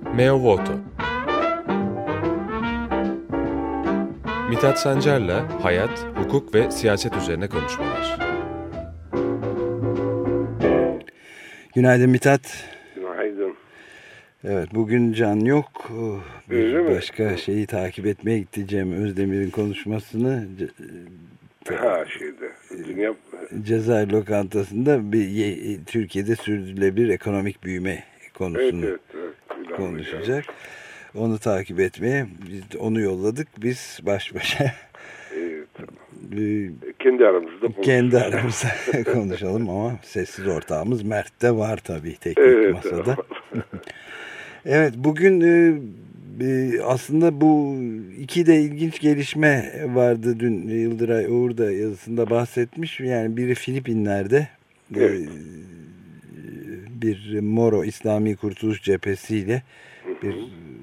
Meo Voto. Mithat Sancar'la hayat, hukuk ve siyaset üzerine konuşmalar. Günaydın Mithat. Günaydın. Evet, bugün Can yok. Öyle mi? Başka şeyi takip etmeye gitti, Cem Özdemir'in konuşmasını. Dünya Cezayir lokantasında Türkiye'de sürdürülebilir ekonomik büyüme konusunu konuşacak. Onu takip etmeye biz onu yolladık. Biz baş başa kendi aramızda konuşalım ama sessiz ortağımız Mert de var tabii teknik masada. Evet, bugün aslında bu iki de ilginç gelişme vardı. Dün Yıldıray Uğur da yazısında bahsetmiş. Yani biri Filipinler'de bir Moro İslami Kurtuluş Cephesi ile bir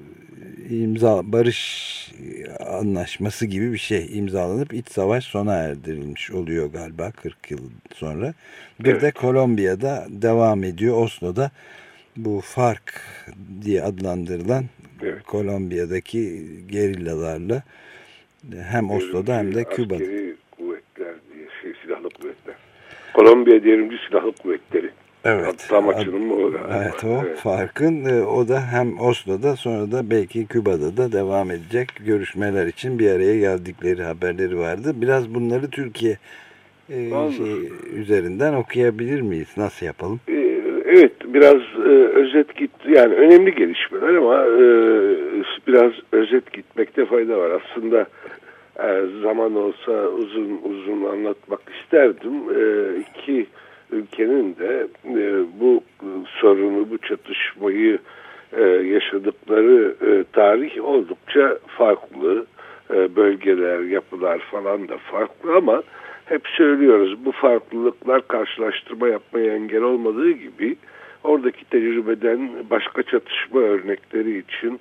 barış anlaşması gibi bir şey imzalanıp iç savaş sona erdirilmiş oluyor galiba 40 yıl sonra. Bir de Kolombiya'da devam ediyor, Oslo'da bu FARC diye adlandırılan Kolombiya'daki gerillalarla hem Oslo'da hem de Küba'da. Askeri kuvvetler diye silahlı kuvvetler. Kolombiya devrimci silahlı kuvvetleri. Evet. Tam açılımı o. Evet, o FARC'ın o da hem Oslo'da sonra da belki Küba'da da devam edecek görüşmeler için bir araya geldikleri haberleri vardı. Biraz bunları Türkiye üzerinden okuyabilir miyiz? Nasıl yapalım? Evet, biraz özet yani önemli gelişmeler ama biraz özet gitmekte fayda var. Aslında zaman olsa uzun anlatmak isterdim. İki ülkenin de bu sorunu, bu çatışmayı yaşadıkları tarih oldukça farklı. Bölgeler, yapılar falan da farklı ama hep söylüyoruz, bu farklılıklar karşılaştırma yapmaya engel olmadığı gibi oradaki tecrübeden başka çatışma örnekleri için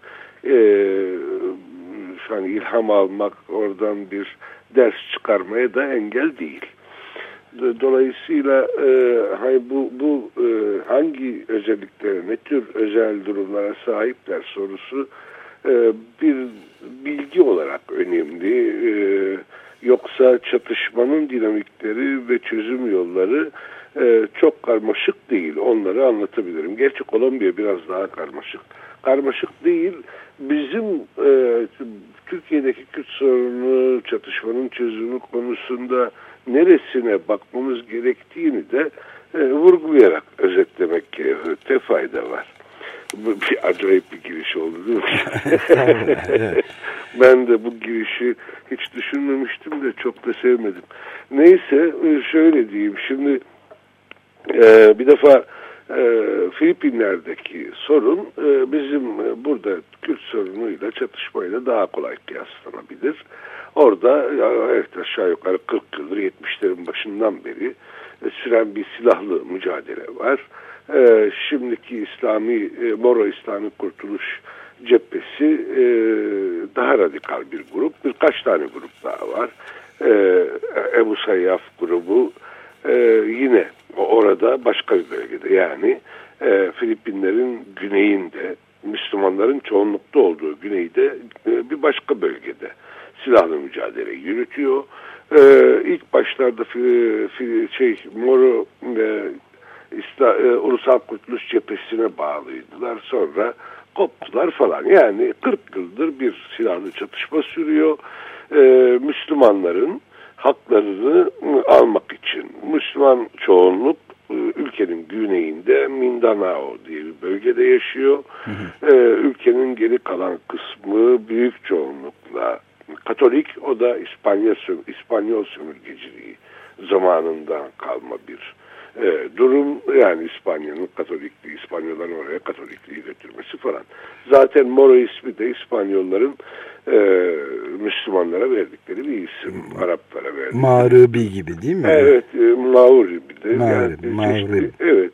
hani ilham almak, oradan bir ders çıkarmaya da engel değil. Dolayısıyla bu hangi özelliklere, ne tür özel durumlara sahipler sorusu bir bilgi olarak önemli. Yoksa çatışmanın dinamikleri ve çözüm yolları çok karmaşık değil. Onları anlatabilirim. Gerçi Kolombiya biraz daha karmaşık. Karmaşık değil. Bizim Türkiye'deki Kürt sorunu, çatışmanın çözümü konusunda neresine bakmamız gerektiğini de vurgulayarak özetlemekte fayda var. Bu bir acayip bir giriş oldu değil mi? Evet. Ben de bu girişi hiç düşünmemiştim de çok da sevmedim. Neyse, şöyle diyeyim. Şimdi bir defa Filipinler'deki sorun bizim burada Kürt sorunuyla, çatışmayla daha kolay kıyaslanabilir. Orada evet, aşağı yukarı 40 yıldır, 70'lerin başından beri süren bir silahlı mücadele var. Şimdiki Moro İslami Kurtuluş Cephesi daha radikal bir grup. Birkaç tane grup daha var. Ebu Sayyaf grubu yine orada başka bir bölgede, yani Filipinlerin güneyinde, Müslümanların çoğunlukta olduğu güneyde bir başka bölgede silahlı mücadele yürütüyor. İlk başlarda Moro Ulusal Kurtuluş Cephesi'ne bağlıydılar. Sonra koptular falan. Yani 40 yıldır bir silahlı çatışma sürüyor. Müslümanların haklarını almak için Müslüman çoğunluk ülkenin güneyinde Mindanao diye bir bölgede yaşıyor. Ülkenin geri kalan kısmı büyük çoğunlukla Katolik, o da İspanyol sömürgeciliği zamanından kalma bir durum. Yani İspanya'nın Katolikliği, İspanyolların oraya Katolikliği götürmesi falan. Zaten Moro ismi de İspanyolların Müslümanlara verdikleri bir isim. Araplara verdikleri. Mağribi gibi değil mi? Evet, Mağribi de. Mağribi. Evet.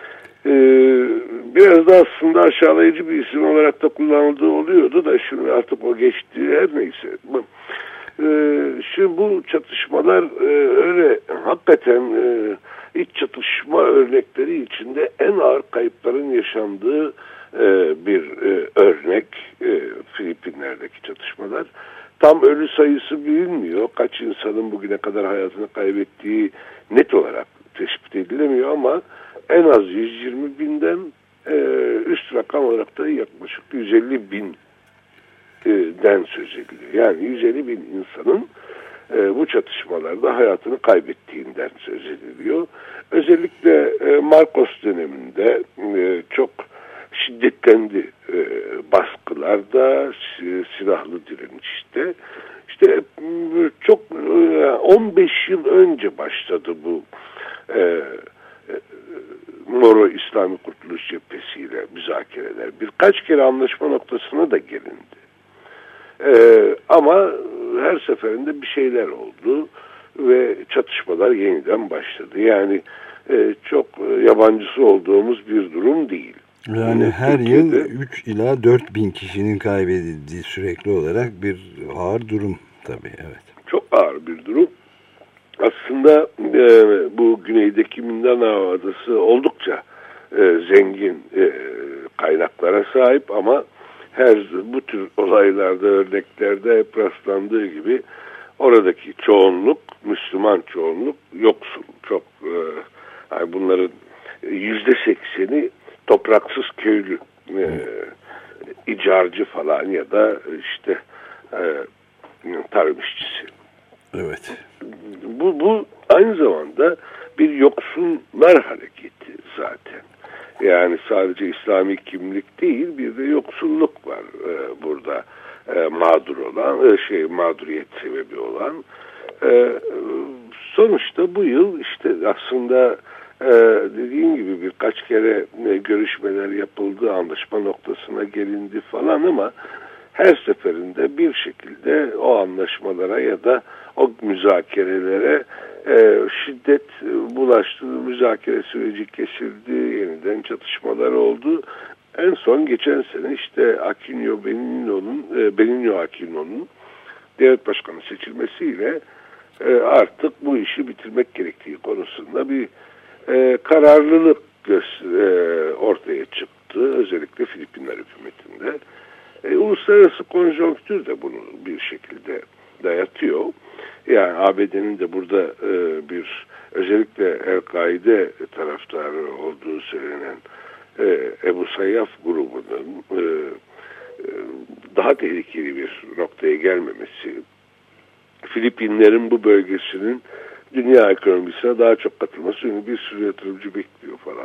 Biraz da aslında aşağılayıcı bir isim olarak da kullanıldığı oluyordu da şimdi artık o geçti, her neyse. Şimdi bu çatışmalar öyle hakikaten iç çatışma örnekleri içinde en ağır kayıpların yaşandığı bir örnek Filipinler'deki çatışmalar. Tam ölü sayısı bilinmiyor. Kaç insanın bugüne kadar hayatını kaybettiği net olarak tespit edilemiyor ama en az 120 binden üst rakam olarak da yaklaşık 150 binden söz ediliyor. Yani 150 bin insanın bu çatışmalarda hayatını kaybettiğinden söz ediliyor. Özellikle Marcos döneminde çok şiddetlendi baskılarda, silahlı direnişte. İşte çok 15 yıl önce başladı bu Moro İslami Kurtuluş Cephesi'yle müzakereler. Birkaç kere anlaşma noktasına da gelindi. Ama her seferinde bir şeyler oldu ve çatışmalar yeniden başladı. Yani çok yabancısı olduğumuz bir durum değil. Yani her yıl 3 ila 4 bin kişinin kaybedildiği sürekli olarak bir ağır durum tabii, evet. Çok ağır bir durum. Aslında bu güneydeki Mindanao adası oldukça zengin kaynaklara sahip ama bu tür olaylarda, örneklerde hep rastlandığı gibi oradaki çoğunluk, Müslüman çoğunluk yoksul. Çok yani bunların %80'i topraksız köylü, icarcı falan ya da işte tarım işçisi. Evet. Bu aynı zamanda bir yoksullar hareketi zaten. Yani sadece İslami kimlik değil, bir de yoksulluk var burada mağdur olan, mağduriyet sebebi olan. Sonuçta bu yıl işte aslında dediğim gibi birkaç kere görüşmeler yapıldı, anlaşma noktasına gelindi falan ama her seferinde bir şekilde o anlaşmalara ya da o müzakerelere şiddet bulaştı, müzakere süreci kesildi, yeniden çatışmalar oldu. En son geçen sene işte Benigno Aquino'nun devlet başkanı seçilmesiyle artık bu işi bitirmek gerektiği konusunda bir kararlılık ortaya çıktı. Özellikle Filipinler hükümetinde. Uluslararası konjonktür de bunu bir şekilde dayatıyor. Yani ABD'nin de burada özellikle El-Kaide taraftarı olduğu söylenen Ebu Sayyaf grubunun daha tehlikeli bir noktaya gelmemesi, Filipinlerin bu bölgesinin dünya ekonomisine daha çok katılması, çünkü bir sürü yatırımcı bekliyor falan.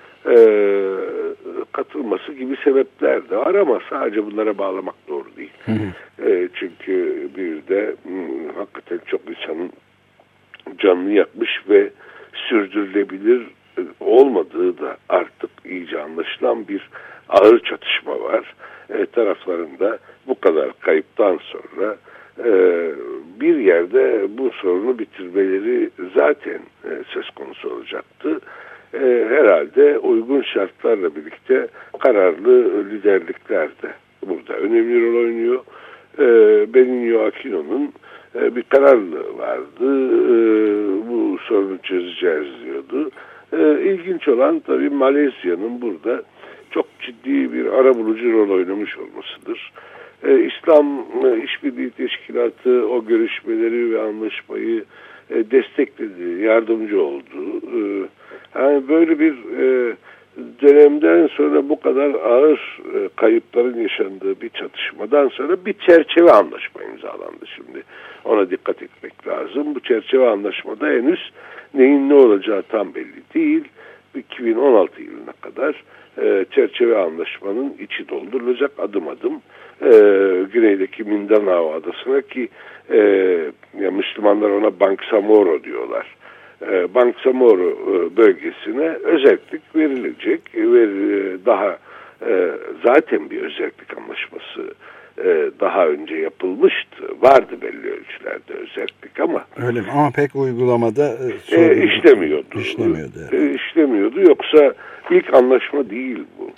Katılması gibi sebepler de var ama sadece bunlara bağlamak doğru değil. Çünkü bir de hakikaten çok insanın canını yakmış ve sürdürülebilir olmadığı da artık iyice anlaşılan bir ağır çatışma var. Taraflarında bu kadar kayıptan sonra bir yerde bu sorunu bitirmeleri zaten söz konusu olacaktı. Herhalde uygun şartlarla birlikte kararlı liderlikler de burada önemli rol oynuyor. Benigno Aquino'nun bir kararlılığı vardı. Bu sorunu çözeceğiz diyordu. İlginç olan tabii Malezya'nın burada çok ciddi bir arabulucu rol oynamış olmasıdır. İslam İşbirliği Teşkilatı o görüşmeleri ve anlaşmayı destekledi, yardımcı oldu. Yani böyle bir dönemden sonra bu kadar ağır kayıpların yaşandığı bir çatışmadan sonra bir çerçeve anlaşma imzalandı şimdi. Ona dikkat etmek lazım. Bu çerçeve anlaşmada henüz neyin ne olacağı tam belli değil. 2016 yılına kadar çerçeve anlaşmanın içi doldurulacak adım adım. Güneydeki Mindanao adasına ki Müslümanlar ona Bangsamoro diyorlar. Bangsamoro bölgesine özellik verilecek ve daha zaten bir özellik anlaşması daha önce yapılmıştı. Vardı belli ölçülerde özellik ama. Öyle mi? Ama pek uygulamada işlemiyordu. İşlemiyordu. Yoksa ilk anlaşma değil bu.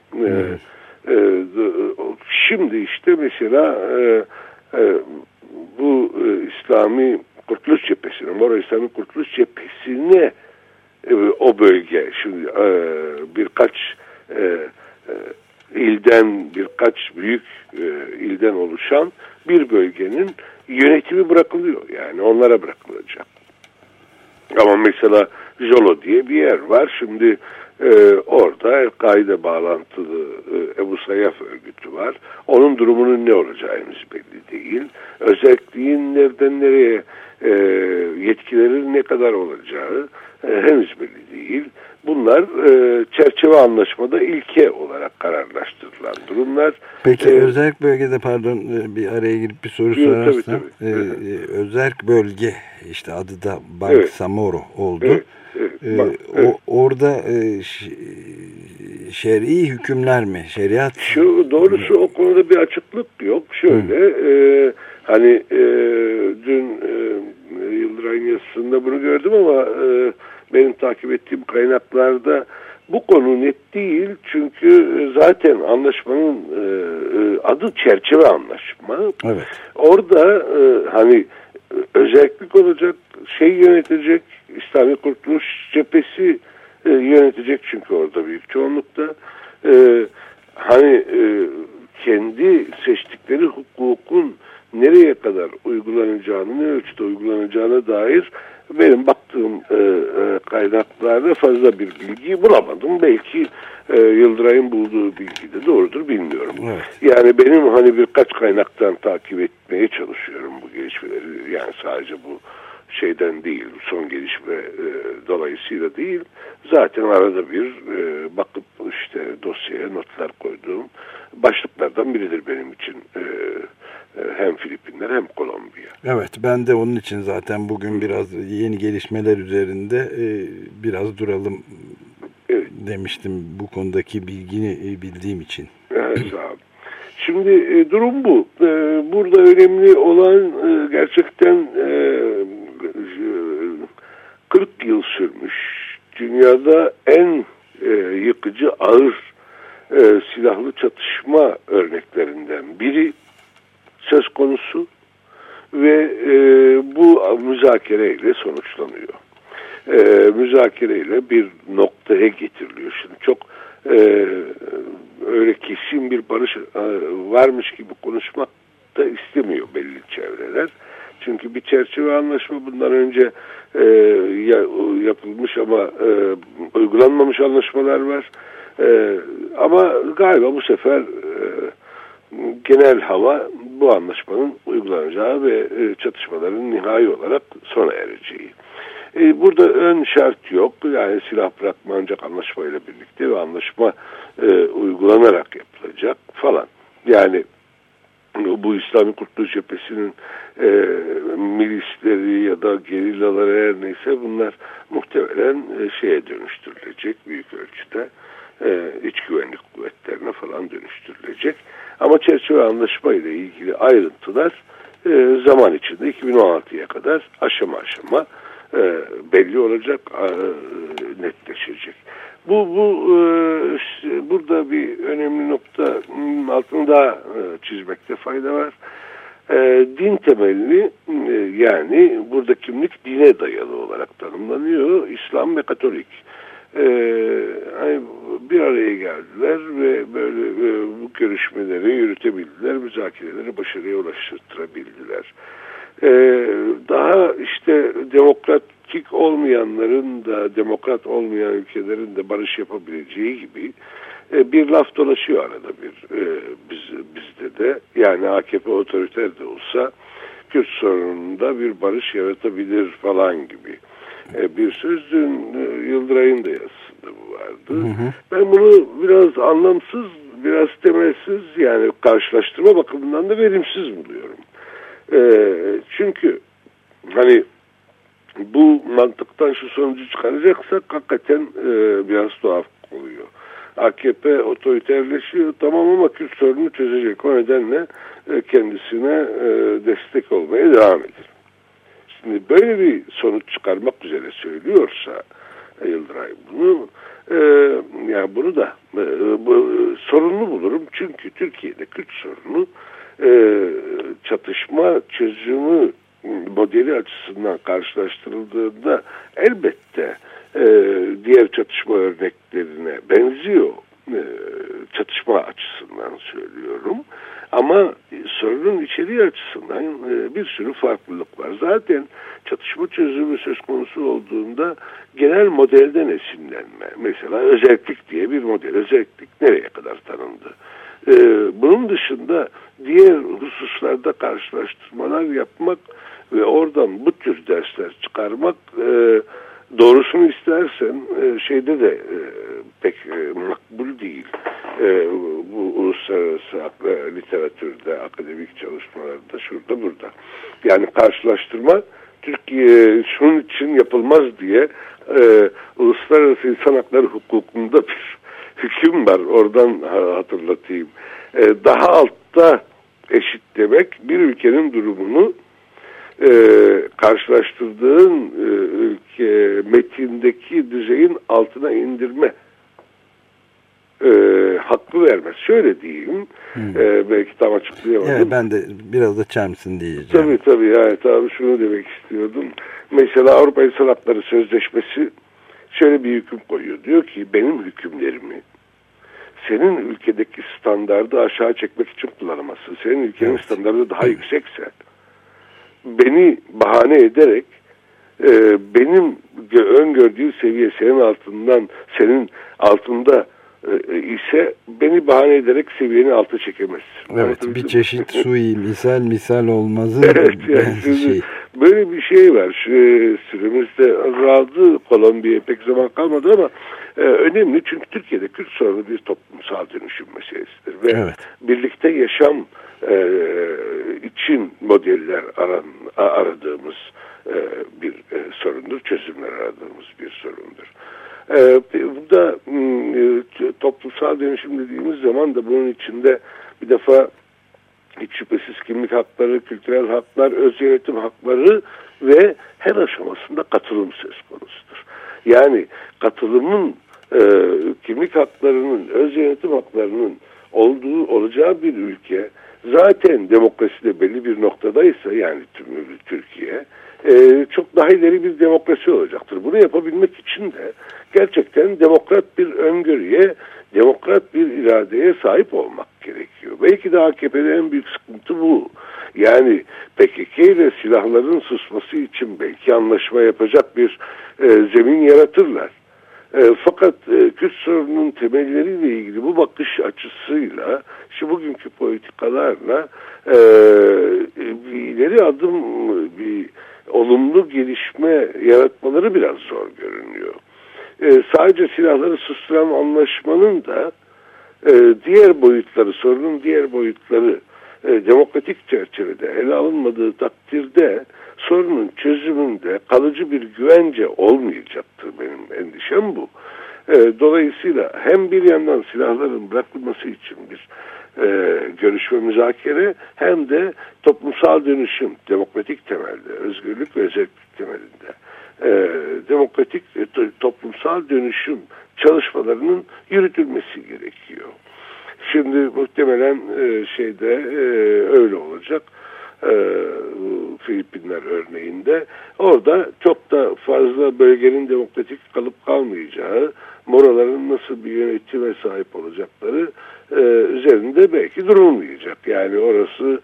Şimdi işte mesela bu İslami Kurtuluş Cephesi'ne, Moro İslami Kurtuluş Cephesi'ne o bölge şimdi birkaç ilden, birkaç büyük ilden oluşan bir bölgenin yönetimi bırakılıyor. Yani onlara bırakılacak. Ama mesela Jolo diye bir yer var. Şimdi orada El-Kaide bağlantılı Ebu Sayyaf örgütü var. Onun durumunun ne olacağı henüz belli değil. Özelliğin nereden nereye, yetkilerin ne kadar olacağı henüz belli değil. Bunlar çerçeve anlaşmada ilke olarak kararlaştırılan durumlar. Peki özerk bölgede, pardon bir araya girip bir soru sorarsam, özerk bölge, işte adı da Bangsamoro oldu. Orada şer'i hükümler mi? Şeriat? Doğrusu o konuda bir açıklık yok. Şöyle dün Yıldıray'ın yazısında bunu gördüm ama benim takip ettiğim kaynaklarda bu konu net değil. Çünkü zaten anlaşmanın adı çerçeve anlaşma. Evet. Orada özellik olacak, yönetecek, İslami Kurtuluş Cephesi yönetecek çünkü orada büyük çoğunlukta. Kendi seçtikleri hukukun nereye kadar uygulanacağını, ne ölçüde uygulanacağına dair benim baktığım kaynaklarda fazla bir bilgi bulamadım. Belki Yıldıray'ın bulduğu bilgi de doğrudur, bilmiyorum. Evet. Yani benim birkaç kaynaktan takip etmeye çalışıyorum bu gelişmeleri. Yani sadece bu şeyden değil, son gelişme dolayısıyla değil. Zaten arada bir bakıp dosyaya notlar koyduğum başlıklardan biridir benim için. Hem Filipinler hem Kolombiya. Evet, ben de onun için zaten bugün biraz yeni gelişmeler üzerinde biraz duralım demiştim, bu konudaki bilgini bildiğim için. Evet abi. Şimdi durum bu. Burada önemli olan gerçekten 40 yıl sürmüş, dünyada en yıkıcı, ağır silahlı çatışma örneklerinden biri söz konusu ve bu müzakereyle sonuçlanıyor. Müzakereyle bir noktaya getiriliyor. Şimdi çok öyle kesin bir barış varmış gibi konuşmak da istemiyor belli çevreler. Çünkü bir çerçeve anlaşma, bundan önce yapılmış ama uygulanmamış anlaşmalar var. Ama galiba bu sefer genel hava bu anlaşmanın uygulanacağı ve çatışmaların nihai olarak sona ereceği. Burada ön şart yok. Yani silah bırakma ancak anlaşmayla birlikte ve anlaşma uygulanarak yapılacak falan. Yani bu İslami Kurtuluş Cephesi'nin milisleri ya da gerillaları, her neyse, bunlar muhtemelen şeye dönüştürülecek, büyük ölçüde iç güvenlik kuvvetlerine falan dönüştürülecek. Ama çerçeve anlaşma ile ilgili ayrıntılar zaman içinde 2016'ya kadar aşama aşama belli olacak, netleşecek. Burada bir önemli nokta altını daha çizmekte fayda var. Din temelli, yani burada kimlik dine dayalı olarak tanımlanıyor. İslam ve Katolik bir araya geldiler ve böyle bu görüşmeleri yürütebildiler, müzakereleri başarıya ulaştırabildiler. Daha demokratik olmayanların da, demokrat olmayan ülkelerin de barış yapabileceği gibi bir laf dolaşıyor arada bir bizde de. Yani AKP otoriter de olsa Kürt sorununda bir barış yaratabilir falan gibi bir söz. Dün Yıldıray'ın da yazısında bu vardı. Ben bunu biraz anlamsız, biraz temelsiz, yani karşılaştırma bakımından da verimsiz buluyorum. Çünkü bu mantıktan şu sonucu çıkaracaksak hakikaten biraz tuhaf oluyor. AKP otoriterleşiyor, tamam, ama Kürt sorununu çözecek. O nedenle kendisine destek olmaya devam eder. Şimdi böyle bir sonuç çıkarmak üzere söylüyorsa Yıldıray bunu, yani bunu da sorunlu bulurum. Çünkü Türkiye'de Kürt sorunu çatışma çözümü modeli açısından karşılaştırıldığında elbette diğer çatışma örneklerine benziyor. çatışma açısından söylüyorum. Ama sorunun içeriği açısından bir sürü farklılık var. Zaten çatışma çözümü söz konusu olduğunda genel modelden esinlenme. Mesela özellik diye bir model. Özellik nereye kadar tanındı? Bunun dışında diğer hususlarda karşılaştırmalar yapmak ve oradan bu tür dersler çıkarmak, doğrusunu istersen şeyde de pek makbul değil. Bu uluslararası literatürde, akademik çalışmalarda, şurada burada. Yani karşılaştırma Türkiye şunun için yapılmaz diye uluslararası insan hakları hukukunda bir hüküm var. Oradan hatırlatayım. Daha altta eşit demek bir ülkenin durumunu karşılaştırdığın ülke metindeki düzeyin altına indirme hakkı vermez. Şöyle diyeyim. Belki tam açıklayamadım. Evet, ben de biraz da Çams'ın diyeceğim. Tabii yani tabii şunu demek istiyordum. Mesela Avrupa İnsan Hakları Sözleşmesi şöyle bir hüküm koyuyor. Diyor ki benim hükümlerimi senin ülkedeki standardı aşağı çekmek için kullanamazsın. Senin ülkenin standardı daha yüksekse beni bahane ederek benim öngördüğü seviye senin altında ise beni bahane ederek seviyeni alta çekemezsin. Evet, bir çeşit misal olmazı. Evet, yani böyle bir şey var. Süremizde azaldı. Kolombiya'ya pek zaman kalmadı ama önemli, çünkü Türkiye'de Kürt sorunu bir toplumsal dönüşüm meselesidir ve birlikte yaşam için modeller aradığımız bir sorundur, çözümler aradığımız bir sorundur. Bu da toplumsal dönüşüm dediğimiz zaman da bunun içinde bir defa hiç şüphesiz kimlik hakları, kültürel haklar, öz yönetim hakları ve her aşamasında katılım söz konusudur. Yani katılımın, kimlik haklarının, öz yönetim haklarının olacağı bir ülke zaten demokraside belli bir noktadaysa, yani tüm Türkiye çok daha ileri bir demokrasi olacaktır. Bunu yapabilmek için de gerçekten demokrat bir öngörüye, demokrat bir iradeye sahip olmak gerekiyor. Belki de AKP'de en büyük sıkıntı bu. Yani PKK ile silahların susması için belki anlaşma yapacak bir zemin yaratırlar. Fakat Kürt sorununun temelleriyle ilgili bu bakış açısıyla, şu bugünkü politikalarla ileri adım, bir olumlu gelişme yaratmaları biraz zor görünüyor. Sadece silahları susturan anlaşmanın da diğer boyutları, sorunun diğer boyutları demokratik çerçevede ele alınmadığı takdirde sorunun çözümünde kalıcı bir güvence olmayacaktır. Benim endişem bu. Dolayısıyla hem bir yandan silahların bırakılması için bir görüşme, müzakere, hem de toplumsal dönüşüm, demokratik temelde, özgürlük ve özellik temelinde demokratik toplumsal dönüşüm çalışmalarının yürütülmesi gerekiyor. Şimdi muhtemelen öyle olacak. Filipinler örneğinde orada çok da fazla bölgenin demokratik kalıp kalmayacağı, moraların nasıl bir yönetime sahip olacakları üzerinde belki durulmayacak. Yani orası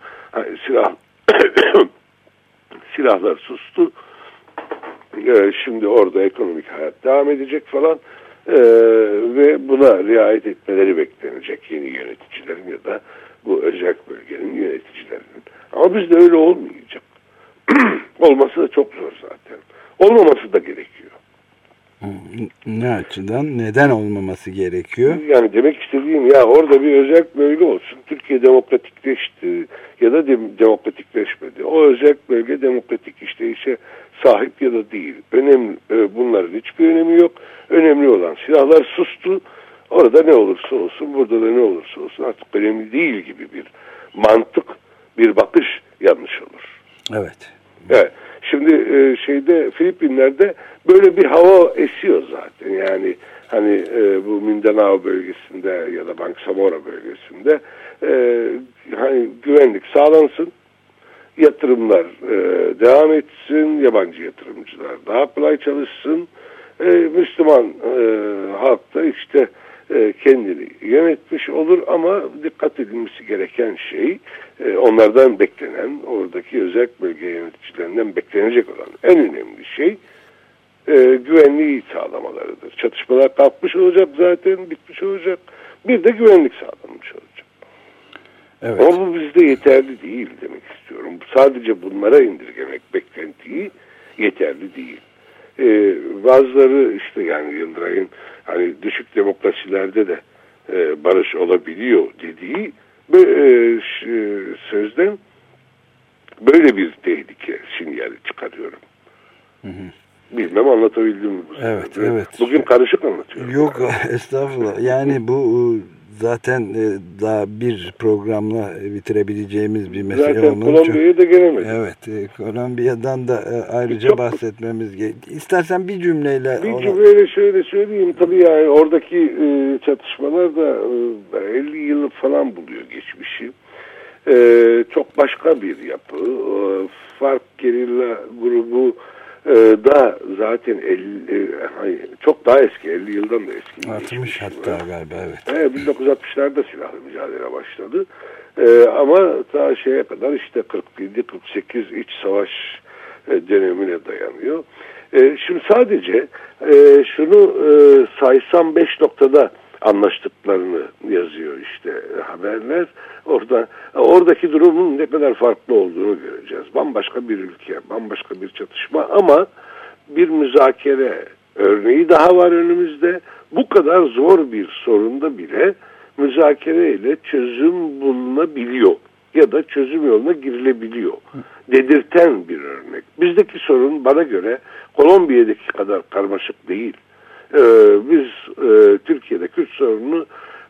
silahlar sustu. Şimdi orada ekonomik hayat devam edecek falan ve buna riayet etmeleri beklenecek yeni yöneticilerin ya da bu özel bölgenin yöneticilerinin. Ama bizde öyle olmayacak. Olması da çok zor zaten. Olmaması da gerekiyor. Ne açıdan? Neden olmaması gerekiyor? Yani demek istediğim, ya orada bir özel bölge olsun. Türkiye demokratikleşti ya da demokratikleşmedi. O özel bölge demokratik işleyişe sahip ya da değil. Önemli, bunların hiçbir önemi yok. Önemli olan silahlar sustu. Orada ne olursa olsun, burada da ne olursa olsun artık önemli değil gibi bir mantık, bir bakış yanlış olur. Evet. Evet. Şimdi Filipinler'de böyle bir hava esiyor zaten. Yani hani bu Mindanao bölgesinde ya da Bangsamoro bölgesinde hani güvenlik sağlansın, yatırımlar devam etsin, yabancı yatırımcılar daha kolay çalışsın, Müslüman halk da işte kendini yönetmiş olur ama dikkat edilmesi gereken şey onlardan beklenen, oradaki özel bölge yöneticilerinden beklenecek olan en önemli şey güvenliği sağlamalarıdır. Çatışmalar kalkmış olacak, zaten bitmiş olacak. Bir de güvenlik sağlanmış olacak. Evet. Ama bu bizde yeterli değil demek istiyorum. Sadece bunlara indirgemek beklentiyi yeterli değil. Bazıları işte yani Yıldıray'ın hani düşük demokrasilerde de barış olabiliyor dediği sözden böyle bir tehlike sinyali çıkarıyorum. Hı hı. Bilmem anlatabildim mi? Evet, evet. Bugün karışık anlatıyorum. Yok, estağfurullah. Yani bu zaten daha bir programla bitirebileceğimiz bir mesele. Zaten Kolombiya'ya da gelemedik. Evet, Kolombiya'dan da ayrıca bahsetmemiz gerekiyor. İstersen bir cümleyle... cümleyle şöyle söyleyeyim. Tabii yani oradaki çatışmalar da 50 yıl falan buluyor geçmişi. Çok başka bir yapı. FARC gerilla grubu da zaten çok daha eski, 50 yıldan da eski. 60 hatta galiba, evet. 1960'larda silahlı mücadele başladı. Ama ta şeye kadar işte 47-48 iç savaş dönemine dayanıyor. Şimdi sadece şunu saysam 5 noktada anlaştıklarını yazıyor işte haberler. Oradaki durumun ne kadar farklı olduğunu göreceğiz. Bambaşka bir ülke, bambaşka bir çatışma ama bir müzakere örneği daha var önümüzde. Bu kadar zor bir sorunda bile müzakereyle çözüm bulunabiliyor ya da çözüm yoluna girilebiliyor. Dedirten bir örnek. Bizdeki sorun bana göre Kolombiya'daki kadar karmaşık değil. Biz Türkiye'de Kürt sorununu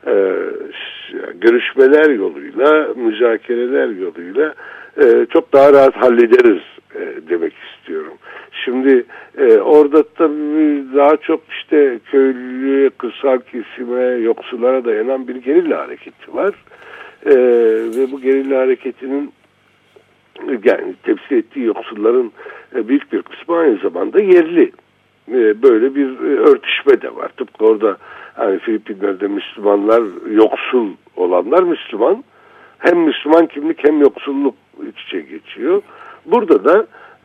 görüşmeler yoluyla, müzakereler yoluyla çok daha rahat hallederiz demek istiyorum. Şimdi orada tabii daha çok işte köylü, kırsal kesime, yoksullara dayanan bir gerilla hareketi var. Ve bu gerilla hareketinin yani temsil ettiği yoksulların büyük bir kısmı aynı zamanda yerli. Böyle bir örtüşme de var. Tıpkı orada hani Filipinler'de Müslümanlar, yoksul olanlar Müslüman. Hem Müslüman kimlik hem yoksulluk iç içe geçiyor. Burada da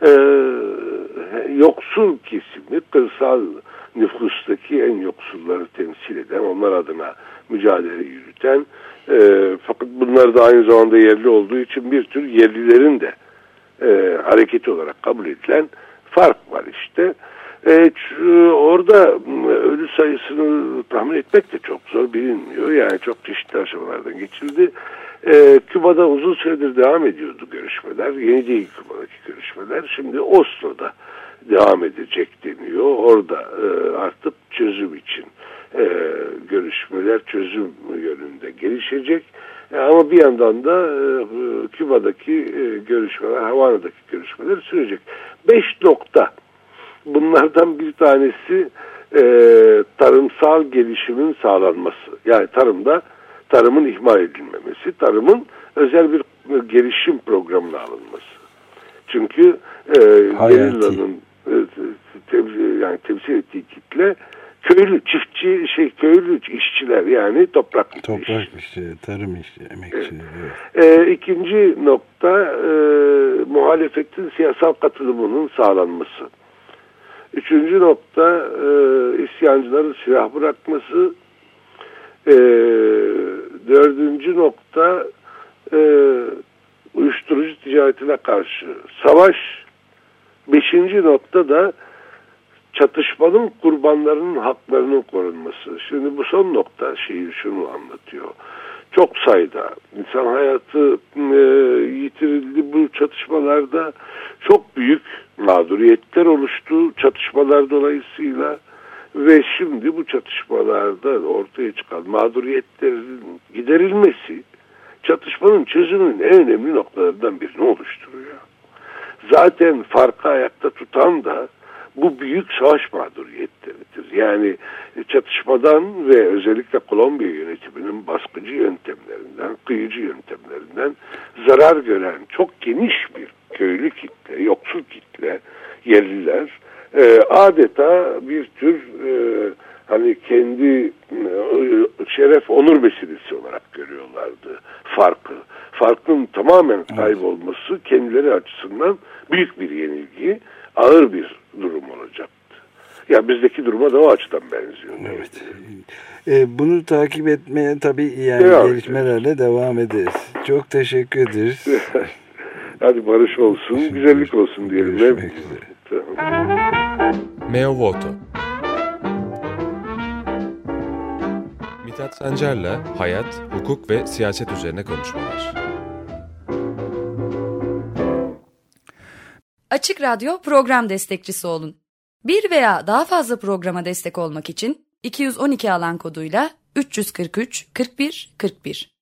yoksul kesimi, kırsal nüfustaki en yoksulları temsil eden, onlar adına mücadele yürüten, fakat bunlar da aynı zamanda yerli olduğu için bir tür yerlilerin de hareketi olarak kabul edilen fark var işte. Orada ölü sayısını tahmin etmek de çok zor, bilinmiyor. Yani çok çeşitli aşamalardan geçildi. Küba'da uzun süredir devam ediyordu görüşmeler. Yeni değil Küba'daki görüşmeler. Şimdi Oslo'da devam edecek deniyor. Orada artık çözüm için görüşmeler çözüm yönünde gelişecek. Ama bir yandan da Küba'daki görüşmeler, Havana'daki görüşmeler sürecek. 5 nokta. Bunlardan bir tanesi tarımsal gelişimin sağlanması. Yani tarımın ihmal edilmemesi, tarımın özel bir gelişim programına alınması. Çünkü gerillanın yani temsil ettiği kitle köylü, çiftçi, köylü işçiler yani toprak işçi, tarım işçi, emekçi. Evet. İkinci nokta muhalefetin siyasal katılımının sağlanması. Üçüncü nokta isyancıların silah bırakması. Dördüncü nokta uyuşturucu ticaretine karşı savaş. Beşinci nokta da çatışmanın kurbanlarının haklarının korunması. Şimdi bu son nokta şunu anlatıyor. Çok sayıda insan hayatı yitirildi bu çatışmalarda. Çok büyük mağduriyetler oluştu çatışmalar dolayısıyla ve şimdi bu çatışmalarda ortaya çıkan mağduriyetlerin giderilmesi çatışmanın çözümünün en önemli noktalarından birini oluşturuyor. Zaten farkı ayakta tutan da bu büyük savaş mağduriyetleridir. Yani çatışmadan ve özellikle Kolombiya yönetiminin baskıcı yöntemlerinden, kıyıcı yöntemlerinden zarar gören çok geniş bir köylü kitle, yoksul kitle, yerliler adeta bir tür hani kendi şeref, onur Farkın tamamen kaybolması kendileri açısından büyük bir yenilgi, ağır bir durum olacaktı. Ya bizdeki duruma da o açıdan benziyor. Evet. Bunu takip etmeye tabii gelişmelerle devam ederiz. Çok teşekkür ederiz. Hadi barış olsun, güzellik olsun diyelim. Görüşmek üzere. Meo Voto. Mithat Sancar'la hayat, hukuk ve siyaset üzerine konuşmalar. Açık Radyo program destekçisi olun. Bir veya daha fazla programa destek olmak için 212 alan koduyla 343 41 41